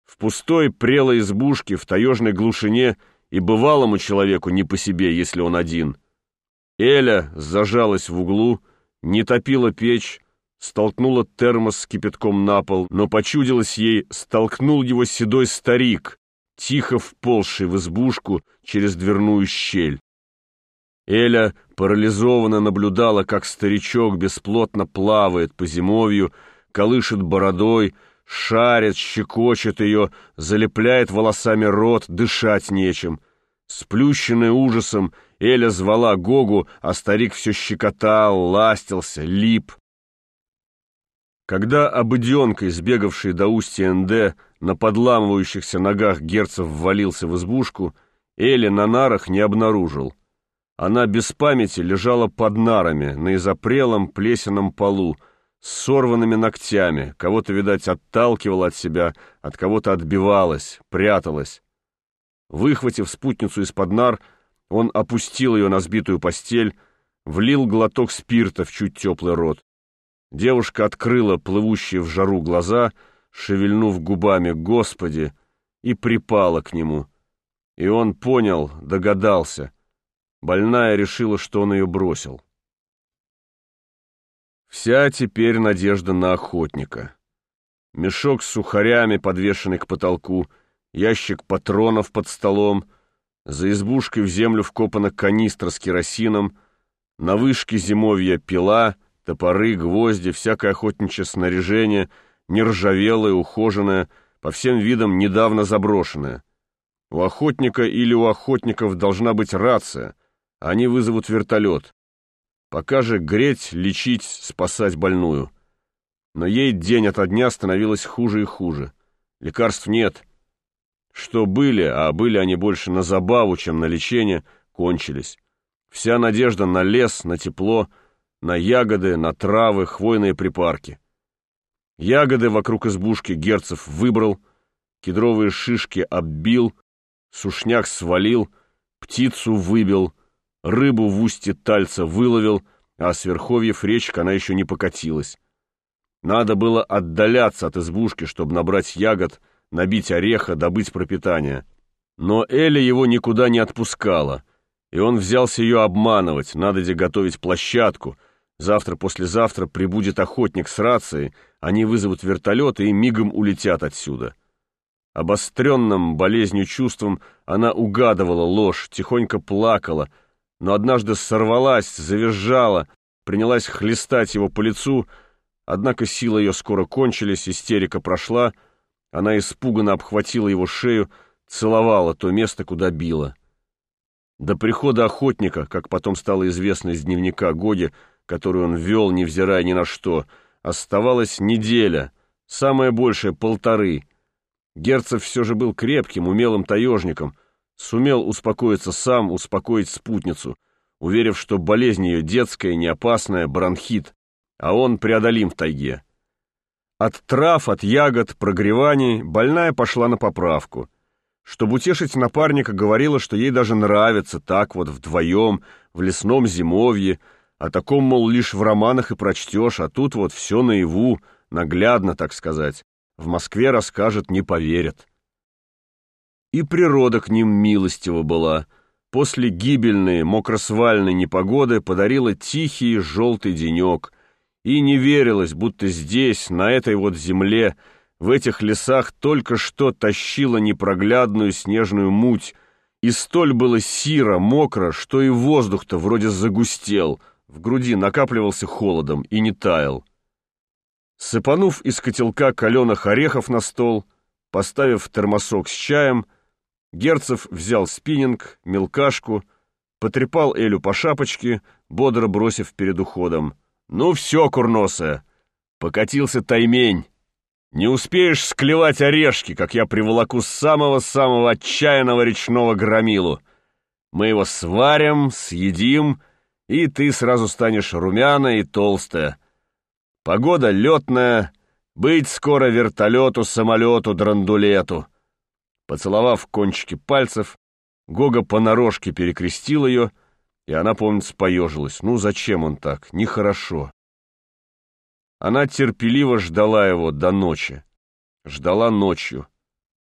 В пустой прелой избушке, в таежной глушине и бывалому человеку не по себе, если он один. Эля зажалась в углу, не топила печь, столкнула термос с кипятком на пол, но почудилось ей, столкнул его седой старик, тихо вползший в избушку через дверную щель. Эля парализованно наблюдала, как старичок бесплотно плавает по зимовью, колышет бородой, шарит, щекочет ее, залепляет волосами рот, дышать нечем. Сплющенная ужасом, Эля звала Гогу, а старик все щекотал, ластился, лип. Когда обыденкой, сбегавший до устья НД, на подламывающихся ногах Герцев ввалился в избушку, Эля на нарах не обнаружил. Она без памяти лежала под нарами, на изопрелом плесенном полу, с сорванными ногтями, кого-то, видать, отталкивала от себя, от кого-то отбивалась, пряталась. Выхватив спутницу из-под нар, он опустил ее на сбитую постель, влил глоток спирта в чуть теплый рот. Девушка открыла плывущие в жару глаза, шевельнув губами «Господи!» и припала к нему. И он понял, догадался. Больная решила, что он ее бросил. Вся теперь надежда на охотника. Мешок с сухарями, подвешенный к потолку, ящик патронов под столом, за избушкой в землю вкопана канистра с керосином, на вышке зимовья пила, топоры, гвозди, всякое охотничье снаряжение, нержавелое, ухоженное, по всем видам недавно заброшенное. У охотника или у охотников должна быть рация, они вызовут вертолет. Пока же греть, лечить, спасать больную. Но ей день ото дня становилось хуже и хуже. Лекарств нет. Что были, а были они больше на забаву, чем на лечение, кончились. Вся надежда на лес, на тепло, на ягоды, на травы, хвойные припарки. Ягоды вокруг избушки Герцев выбрал, кедровые шишки оббил, сушняк свалил, птицу выбил, рыбу в устье Тальца выловил, а с верховьев речек она еще не покатилась. Надо было отдаляться от избушки, чтобы набрать ягод, набить ореха, добыть пропитание. Но Эля его никуда не отпускала, и он взялся ее обманывать, надо где готовить площадку. Завтра-послезавтра прибудет охотник с рацией, они вызовут вертолет и мигом улетят отсюда. Обостренным болезнью чувством она угадывала ложь, тихонько плакала, но однажды сорвалась, завизжала, принялась хлестать его по лицу, однако силы ее скоро кончились, истерика прошла, она испуганно обхватила его шею, целовала то место, куда била. До прихода охотника, как потом стало известно из дневника Гоги, который он вел, невзирая ни на что, оставалась неделя, самое большее 1,5. Герцев все же был крепким, умелым таежником, сумел успокоиться сам, успокоить спутницу, уверив, что болезнь ее детская, не опасная, бронхит, а он преодолим в тайге. От трав, от ягод, прогреваний больная пошла на поправку. Чтобы утешить напарника, говорила, что ей даже нравится так вот вдвоем, в лесном зимовье, о таком, мол, лишь в романах и прочтешь, а тут вот все наяву, наглядно, так сказать. В Москве расскажет, не поверят. И природа к ним милостива была. После гибельной, мокросвальной непогоды подарила тихий желтый денек. И не верилось, будто здесь, на этой вот земле, в этих лесах только что тащила непроглядную снежную муть, и столь было сиро, мокро, что и воздух-то вроде загустел, в груди накапливался холодом и не таял. Сыпанув из котелка каленых орехов на стол, поставив термосок с чаем, Герцев взял спиннинг, мелкашку, потрепал Элю по шапочке, бодро бросив перед уходом: «Ну все, курносая, покатился таймень. Не успеешь склевать орешки, как я приволоку самого-самого отчаянного речного громилу. Мы его сварим, съедим, и ты сразу станешь румяная и толстая. Погода летная, быть скоро вертолету, самолету, драндулету». Поцеловав кончики пальцев, Гога понарошке перекрестил ее, и она, помнится, поежилась. Ну, зачем он так? Нехорошо. Она терпеливо ждала его до ночи. Ждала ночью.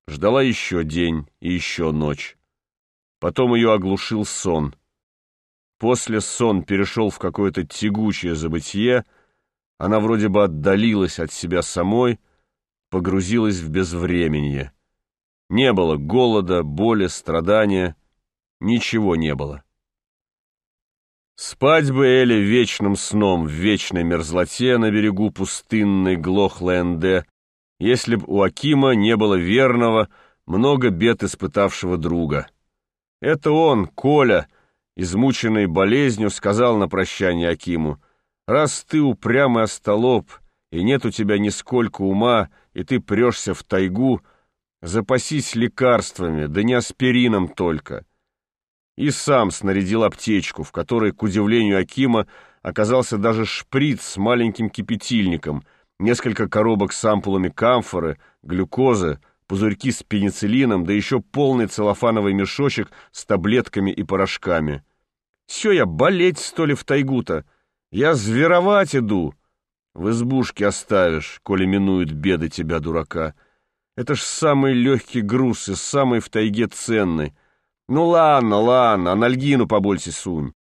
Ждала еще день и еще ночь. Потом ее оглушил сон. После сон перешел в какое-то тягучее забытье, она вроде бы отдалилась от себя самой, погрузилась в безвременье. Не было голода, боли, страдания, ничего не было. Спать бы Эле вечным сном в вечной мерзлоте на берегу пустынной Глохленде, если б у Акима не было верного, много бед испытавшего друга. Это он, Коля, измученный болезнью, сказал на прощание Акиму: «Раз ты упрямый остолоп, и нет у тебя нисколько ума, и ты прешься в тайгу, запасись лекарствами, да не аспирином только». И сам снарядил аптечку, в которой, к удивлению Акима, оказался даже шприц с маленьким кипятильником, несколько коробок с ампулами камфоры, глюкозы, пузырьки с пенициллином, да еще полный целлофановый мешочек с таблетками и порошками. «Все я болеть, что ли, в тайгу-то? Я зверовать иду!» «В избушке оставишь, коли минуют беды тебя, дурака. Это ж самый легкий груз и самый в тайге ценный. Ну ладно, анальгину побольше сунь».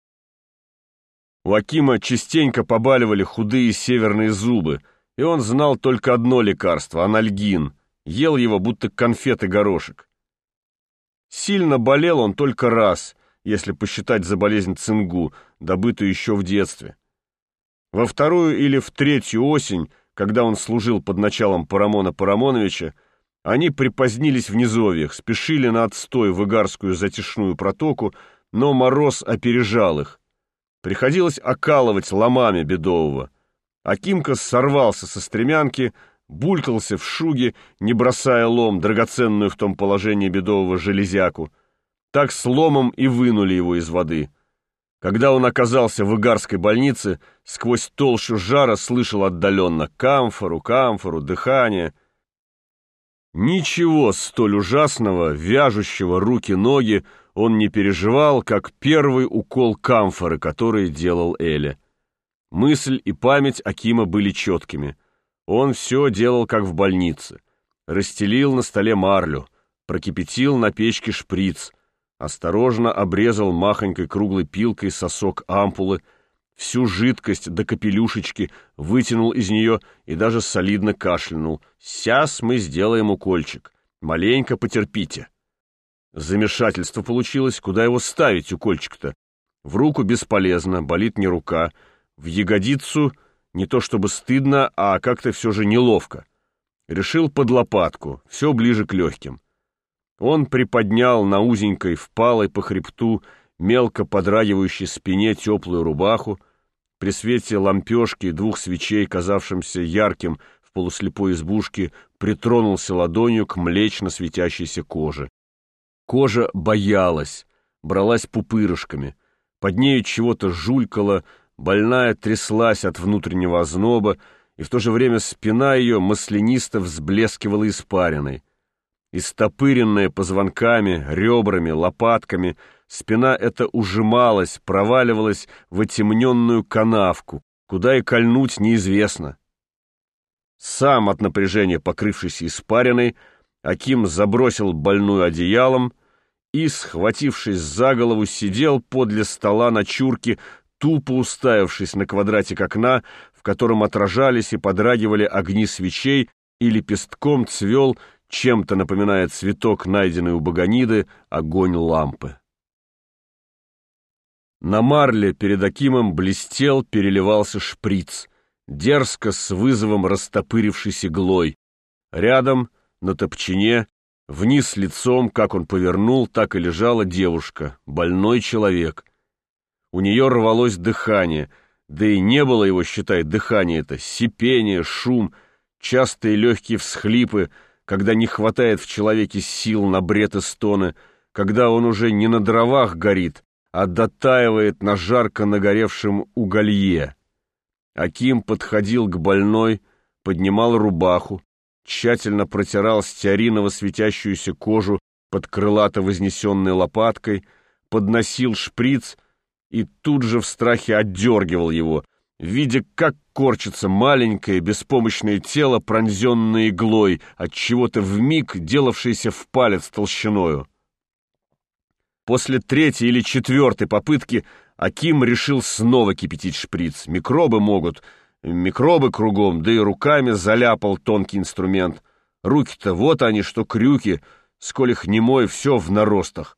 У Акима частенько побаливали худые северные зубы, и он знал только одно лекарство — анальгин. Ел его, будто конфеты горошек. Сильно болел он только раз, если посчитать за болезнь цингу, добытую еще в детстве. Во вторую или в третью осень, когда он служил под началом Парамона Парамоновича, они припозднились в низовьях, спешили на отстой в Игарскую затишную протоку, но мороз опережал их. Приходилось окалывать ломами Бедового. Акимка сорвался со стремянки, булькался в шуге, не бросая лом, драгоценную в том положении Бедового железяку. Так с ломом и вынули его из воды. Когда он оказался в Игарской больнице, сквозь толщу жара слышал отдаленно камфору, дыхание. Ничего столь ужасного, вяжущего руки-ноги, он не переживал, как первый укол камфоры, который делал Эле. Мысль и память Акима были четкими. Он все делал, как в больнице. Расстелил на столе марлю, прокипятил на печке шприц, осторожно обрезал махонькой круглой пилкой сосок ампулы, всю жидкость до капелюшечки вытянул из нее и даже солидно кашлянул. «Сейчас мы сделаем укольчик. Маленько потерпите». Замешательство получилось, куда его ставить, укольчик-то? В руку бесполезно, болит не рука. В ягодицу не то чтобы стыдно, а как-то все же неловко. Решил под лопатку, все ближе к легким. Он приподнял на узенькой, впалой по хребту, мелко подрагивающей спине теплую рубаху, при свете лампешки и двух свечей, казавшимся ярким в полуслепой избушке, притронулся ладонью к млечно светящейся коже. Кожа боялась, бралась пупырышками, под нею чего-то жулькало, больная тряслась от внутреннего озноба, и в то же время спина ее маслянисто взблескивала испариной. Истопыренная позвонками, ребрами, лопатками, спина эта ужималась, проваливалась в отемненную канавку, куда и кольнуть неизвестно. Сам от напряжения покрывшийся испариной, Аким забросил больную одеялом и, схватившись за голову, сидел подле стола на чурке, тупо уставившись на квадратик окна, в котором отражались и подрагивали огни свечей, и лепестком цвел, чем-то напоминая цветок, найденный у Баганиды, огонь лампы. На марле перед Акимом блестел, переливался шприц, дерзко с вызовом растопырившись иглой. Рядом, на топчине, вниз лицом, как он повернул, так и лежала девушка, больной человек. У нее рвалось дыхание, да и не было его, считай, дыхания это, сипение, шум, частые легкие всхлипы, когда не хватает в человеке сил на бред и стоны, когда он уже не на дровах горит, а дотаивает на жарко нагоревшем уголье. Аким подходил к больной, поднимал рубаху, тщательно протирал стеариново светящуюся кожу под крылато вознесенной лопаткой, подносил шприц и тут же в страхе отдергивал его, видя, как корчится маленькое беспомощное тело, пронзенное иглой, от чего-то вмиг делавшееся в палец толщиною. После третьей или четвертой попытки Аким решил снова кипятить шприц. Микробы кругом, да и руками заляпал тонкий инструмент. Руки-то вот они, что крюки, сколь их немой, все в наростах.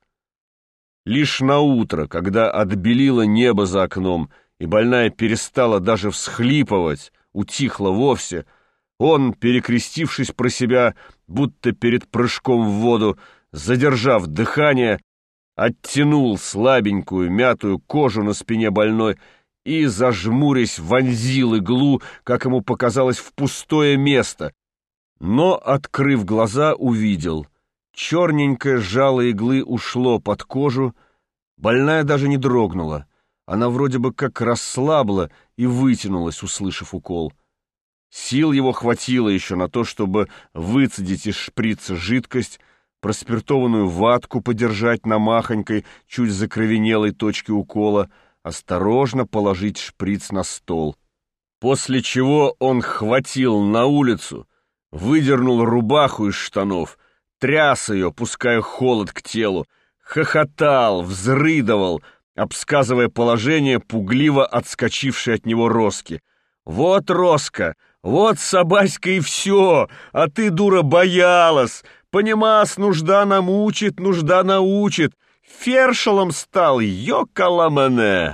Лишь наутро, когда отбелило небо за окном, и больная перестала даже всхлипывать, утихла вовсе, он, перекрестившись про себя, будто перед прыжком в воду, задержав дыхание, оттянул слабенькую мятую кожу на спине больной и, зажмурясь, вонзил иглу, как ему показалось, в пустое место. Но, открыв глаза, увидел. Черненькое жало иглы ушло под кожу, больная даже не дрогнула. Она вроде бы как расслабла и вытянулась, услышав укол. Сил его хватило еще на то, чтобы выцедить из шприца жидкость, проспиртованную ватку подержать на махонькой, чуть закровенелой точке укола, осторожно положить шприц на стол. После чего он хватил на улицу, выдернул рубаху из штанов, тряс ее, пуская холод к телу, хохотал, взрыдывал, обсказывая положение пугливо отскочившей от него Роски. «Вот, Роска, вот собаська и все, а ты, дура, боялась! Понимас, нужда намучит, нужда научит! Фершелом стал, ёкаламане!»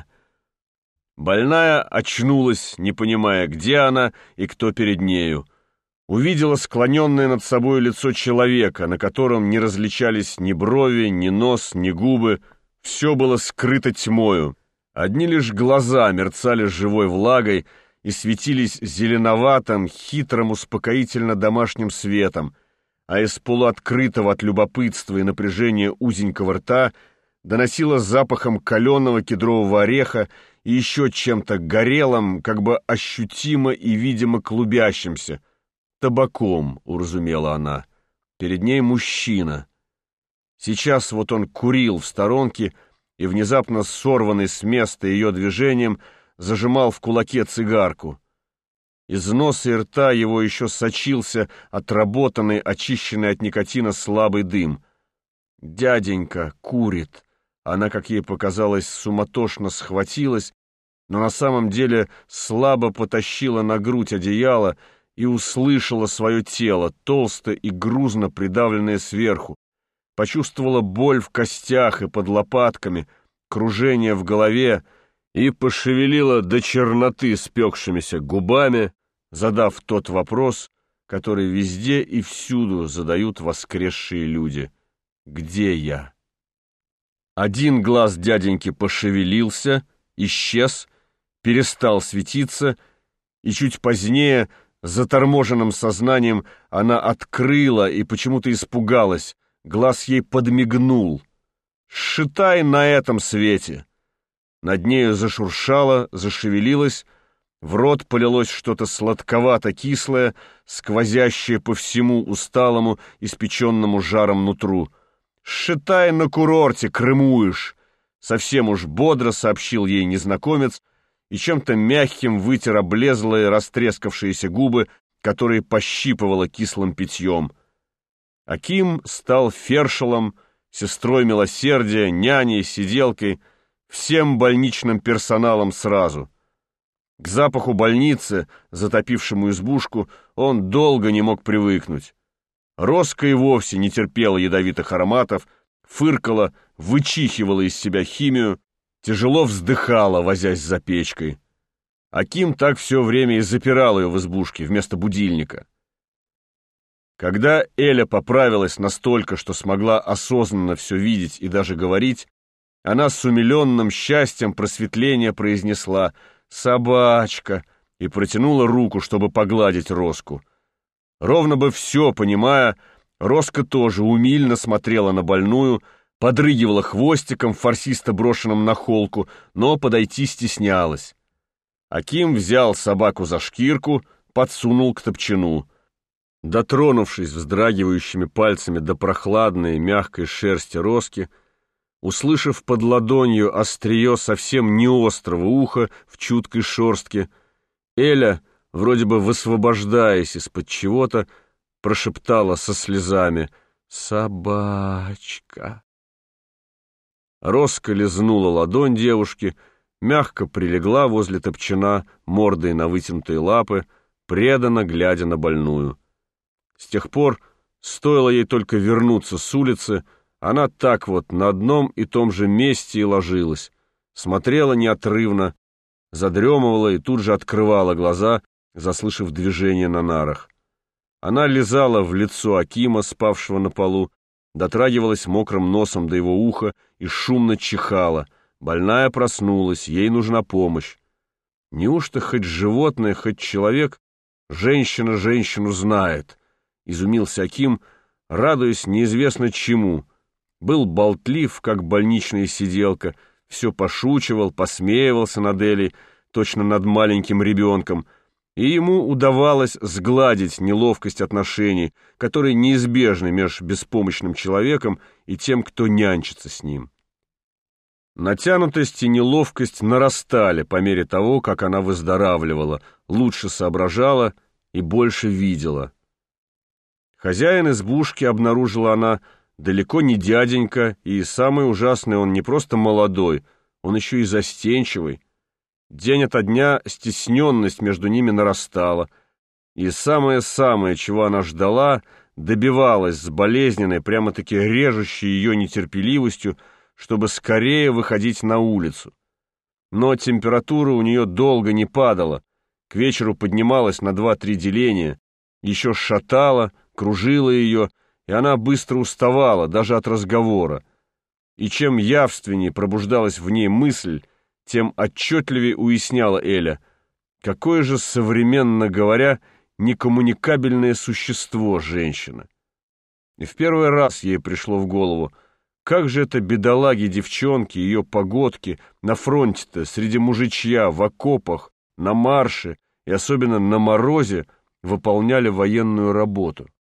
Больная очнулась, не понимая, где она и кто перед нею. Увидела склоненное над собой лицо человека, на котором не различались ни брови, ни нос, ни губы. Все было скрыто тьмою. Одни лишь глаза мерцали живой влагой и светились зеленоватым, хитрым, успокоительно-домашним светом, а из полуоткрытого от любопытства и напряжения узенького рта доносило запахом каленого кедрового ореха и еще чем-то горелым, как бы ощутимо и видимо клубящимся. Табаком, уразумела она. Перед ней мужчина. Сейчас вот он курил в сторонке и, внезапно сорванный с места ее движением, зажимал в кулаке цигарку. Из носа и рта его еще сочился отработанный, очищенный от никотина слабый дым. Дяденька курит. Она, как ей показалось, суматошно схватилась, но на самом деле слабо потащила на грудь одеяло и услышала свое тело, толсто и грузно придавленное сверху. Почувствовала боль в костях и под лопатками, кружение в голове и пошевелила до черноты спекшимися губами, задав тот вопрос, который везде и всюду задают воскресшие люди. «Где я?» Один глаз дяденьки пошевелился, исчез, перестал светиться, и чуть позднее, заторможенным сознанием, она открыла и почему-то испугалась. Глаз ей подмигнул. «Считай на этом свете!» Над нею зашуршало, зашевелилось, в рот полилось что-то сладковато-кислое, сквозящее по всему усталому, испеченному жаром нутру. «Считай, на курорте крымуешь!» Совсем уж бодро сообщил ей незнакомец и чем-то мягким вытер облезлые растрескавшиеся губы, которые пощипывало кислым питьем. Аким стал фершелом, сестрой милосердия, няней, сиделкой, всем больничным персоналом сразу. К запаху больницы, затопившему избушку, он долго не мог привыкнуть. Роска и вовсе не терпела ядовитых ароматов, фыркала, вычихивала из себя химию, тяжело вздыхала, возясь за печкой. Аким так все время и запирал ее в избушке вместо будильника. Когда Эля поправилась настолько, что смогла осознанно все видеть и даже говорить, она с умиленным счастьем просветления произнесла «собачка» и протянула руку, чтобы погладить Роску. Ровно бы все понимая, Роска тоже умильно смотрела на больную, подрыгивала хвостиком, форсисто брошенным на холку, но подойти стеснялась. Аким взял собаку за шкирку, подсунул к топчину. Дотронувшись вздрагивающими пальцами до прохладной, мягкой шерсти Роски, Услышав под ладонью острие совсем не острого уха в чуткой шерстке, Эля, вроде бы высвобождаясь из-под чего-то, прошептала со слезами: «Собачка». Роска лизнула ладонь девушки, мягко прилегла возле топчана мордой на вытянутые лапы, преданно глядя на больную. С тех пор, стоило ей только вернуться с улицы, она так вот на одном и том же месте и ложилась, смотрела неотрывно, задремывала и тут же открывала глаза, заслышав движение на нарах. Она лизала в лицо Акима, спавшего на полу, дотрагивалась мокрым носом до его уха и шумно чихала. Больная проснулась, ей нужна помощь. Неужто хоть животное, хоть человек женщина женщину знает? Изумился Аким, радуясь неизвестно чему. Был болтлив, как больничная сиделка, все пошучивал, посмеивался над Элей, точно над маленьким ребенком, и ему удавалось сгладить неловкость отношений, которые неизбежны между беспомощным человеком и тем, кто нянчится с ним. Натянутость и неловкость нарастали по мере того, как она выздоравливала, лучше соображала и больше видела. Хозяин избушки, обнаружила она, далеко не дяденька, и самое ужасное, он не просто молодой, он еще и застенчивый. День ото дня стесненность между ними нарастала, и самое-самое, чего она ждала, добивалась с болезненной, прямо-таки режущей ее нетерпеливостью, чтобы скорее выходить на улицу. Но температура у нее долго не падала, к вечеру поднималась на 2-3 деления, еще шатала, кружила ее, и она быстро уставала, даже от разговора. И чем явственнее пробуждалась в ней мысль, тем отчетливее уясняла Эля, какое же, современно говоря, некоммуникабельное существо женщина. И в первый раз ей пришло в голову, как же это бедолаги-девчонки, ее погодки на фронте-то, среди мужичья, в окопах, на марше и особенно на морозе выполняли военную работу.